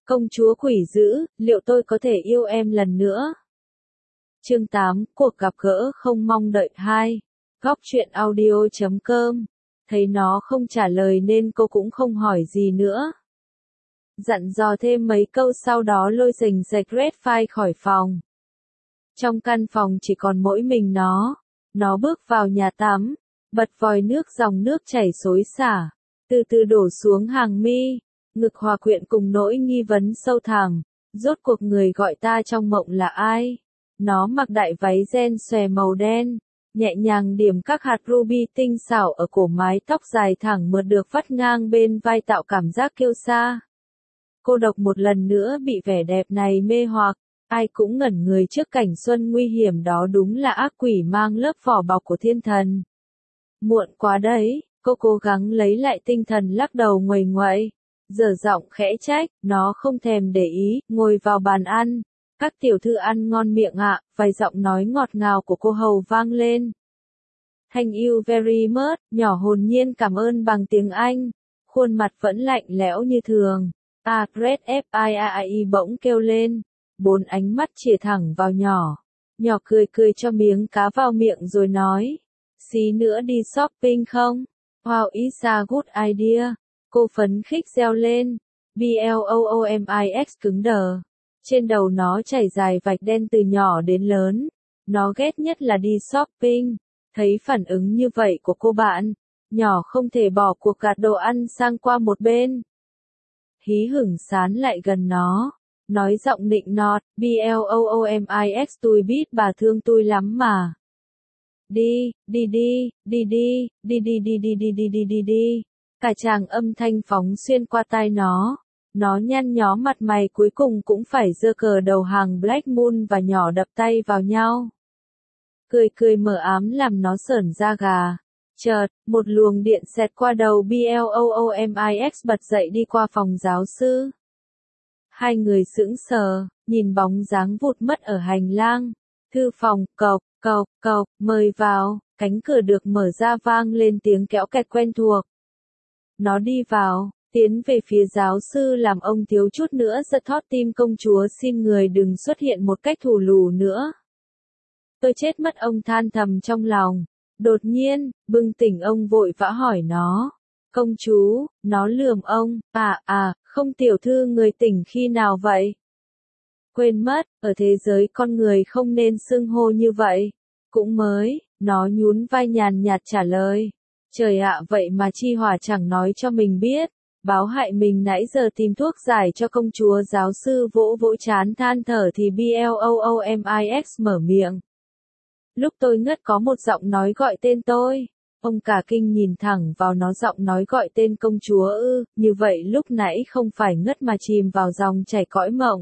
Công chúa quỷ dữ, liệu tôi có thể yêu em lần nữa? Chương 8, cuộc gặp gỡ không mong đợi 2. Góc truyện audio.com. Thấy nó không trả lời nên cô cũng không hỏi gì nữa. Dặn dò thêm mấy câu sau đó lôi sành sạch Red File khỏi phòng. Trong căn phòng chỉ còn mỗi mình nó bước vào nhà tắm, bật vòi nước, dòng nước chảy xối xả, từ từ đổ xuống hàng mi, ngực hòa quyện cùng nỗi nghi vấn sâu thẳm, rốt cuộc người gọi ta trong mộng là ai? Nó mặc đại váy ren xòe màu đen, nhẹ nhàng điểm các hạt ruby tinh xảo ở cổ, mái tóc dài thẳng mượt được vắt ngang bên vai tạo cảm giác kiêu sa. Cô độc một lần nữa bị vẻ đẹp này mê hoặc, ai cũng ngẩn người trước cảnh xuân nguy hiểm đó, đúng là ác quỷ mang lớp vỏ bọc của thiên thần. Muộn quá đấy, cô cố gắng lấy lại tinh thần lắc đầu nguầy nguậy, dở giọng khẽ trách, nó không thèm để ý, ngồi vào bàn ăn. Các tiểu thư ăn ngon miệng ạ, vài giọng nói ngọt ngào của cô hầu vang lên. Thank you very much, nhỏ hồn nhiên cảm ơn bằng tiếng Anh, khuôn mặt vẫn lạnh lẽo như thường. Red Fii bỗng kêu lên, 4 ánh mắt chìa thẳng vào nhỏ. Nhỏ cười cười cho miếng cá vào miệng rồi nói, xí nữa đi shopping không? Wow, it's a good idea. Cô phấn khích reo lên. Bloomis cứng đờ. Trên đầu nó chảy dài vạch đen từ nhỏ đến lớn. Nó ghét nhất là đi shopping. Thấy phản ứng như vậy của cô bạn, nhỏ không thể bỏ cuộc gạt đồ ăn sang qua một bên. Hí hửng sán lại gần nó, nói giọng nịnh nọt, Bloomis tôi biết bà thương tôi lắm mà. Đi. Cả tràng âm thanh phóng xuyên qua tai nó nhăn nhó mặt mày, cuối cùng cũng phải giơ cờ đầu hàng Black Moon và nhỏ đập tay vào nhau. Cười mờ ám làm nó sởn da gà. Chợt, một luồng điện xẹt qua đầu Bloomis bật dậy đi qua phòng giáo sư. Hai người sững sờ, nhìn bóng dáng vụt mất ở hành lang. Thư phòng, cộc, mời vào, cánh cửa được mở ra vang lên tiếng kéo kẹt quen thuộc. Nó đi vào, tiến về phía giáo sư làm ông thiếu chút nữa giật thót tim. Công chúa xin người đừng xuất hiện một cách thù lù nữa. Tôi chết mất, ông than thầm trong lòng. Đột nhiên, bừng tỉnh ông vội vã hỏi nó. Công chúa, nó lườm ông, không tiểu thư người tỉnh khi nào vậy? Quên mất, ở thế giới con người không nên xưng hô như vậy. Cũng mới, nó nhún vai nhàn nhạt trả lời. Trời ạ, vậy mà Chi Hỏa chẳng nói cho mình biết. Báo hại mình nãy giờ tìm thuốc giải cho công chúa. Giáo sư vỗ vỗ trán than thở thì Bloomis mở miệng. Lúc tôi ngất có một giọng nói gọi tên tôi. Ông cả kinh nhìn thẳng vào nó, giọng nói gọi tên công chúa ư? Như vậy lúc nãy không phải ngất mà chìm vào dòng chảy cõi mộng.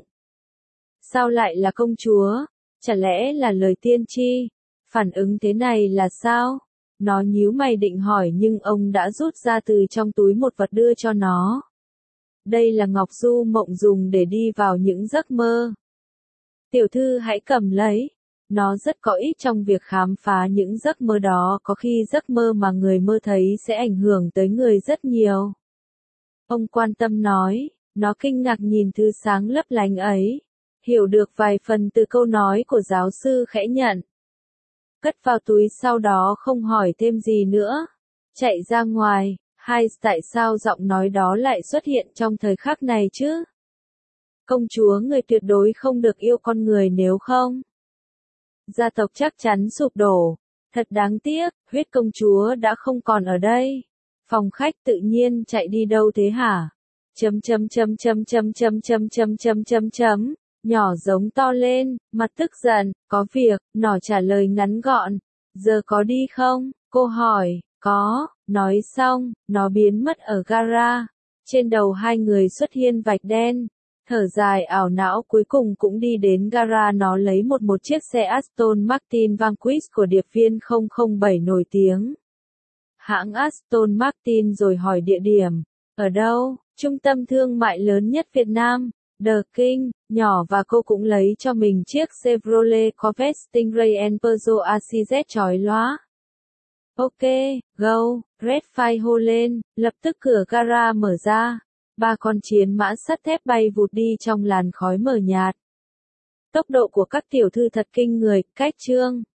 Sao lại là công chúa? Chả lẽ là lời tiên tri? Phản ứng thế này là sao? Nó nhíu mày định hỏi nhưng ông đã rút ra từ trong túi một vật đưa cho nó. Đây là ngọc du mộng dùng để đi vào những giấc mơ. Tiểu thư hãy cầm lấy. Nó rất có ích trong việc khám phá những giấc mơ đó, có khi giấc mơ mà người mơ thấy sẽ ảnh hưởng tới người rất nhiều. Ông quan tâm nói, nó kinh ngạc nhìn thứ sáng lấp lánh ấy. Hiểu được vài phần từ câu nói của giáo sư, khẽ nhận. Cất vào túi, sau đó không hỏi thêm gì nữa. Chạy ra ngoài. Tại sao giọng nói đó lại xuất hiện trong thời khắc này chứ? Công chúa người tuyệt đối không được yêu con người, nếu không gia tộc chắc chắn sụp đổ. Thật đáng tiếc, huyết công chúa đã không còn ở đây. Phòng khách tự nhiên chạy đi đâu thế hả? Nhỏ giống to lên, mặt tức giận, có việc, nó trả lời ngắn gọn. Giờ có đi không? Cô hỏi, có, nói xong, nó biến mất ở gara. Trên đầu hai người xuất hiện vạch đen. Thở dài ảo não, cuối cùng cũng đi đến gara. Nó lấy một chiếc xe Aston Martin Vanquish của điệp viên 007 nổi tiếng. Hãng Aston Martin, rồi hỏi địa điểm. Ở đâu? Trung tâm thương mại lớn nhất Việt Nam, The King. Nhỏ và cô cũng lấy cho mình chiếc Chevrolet Corvette Stingray and Peugeot ACZ chói lóa. Ok, go, Red File hô lên, lập tức cửa gara mở ra. Ba con chiến mã sắt thép bay vụt đi trong làn khói mờ nhạt. Tốc độ của các tiểu thư thật kinh người, cách chương.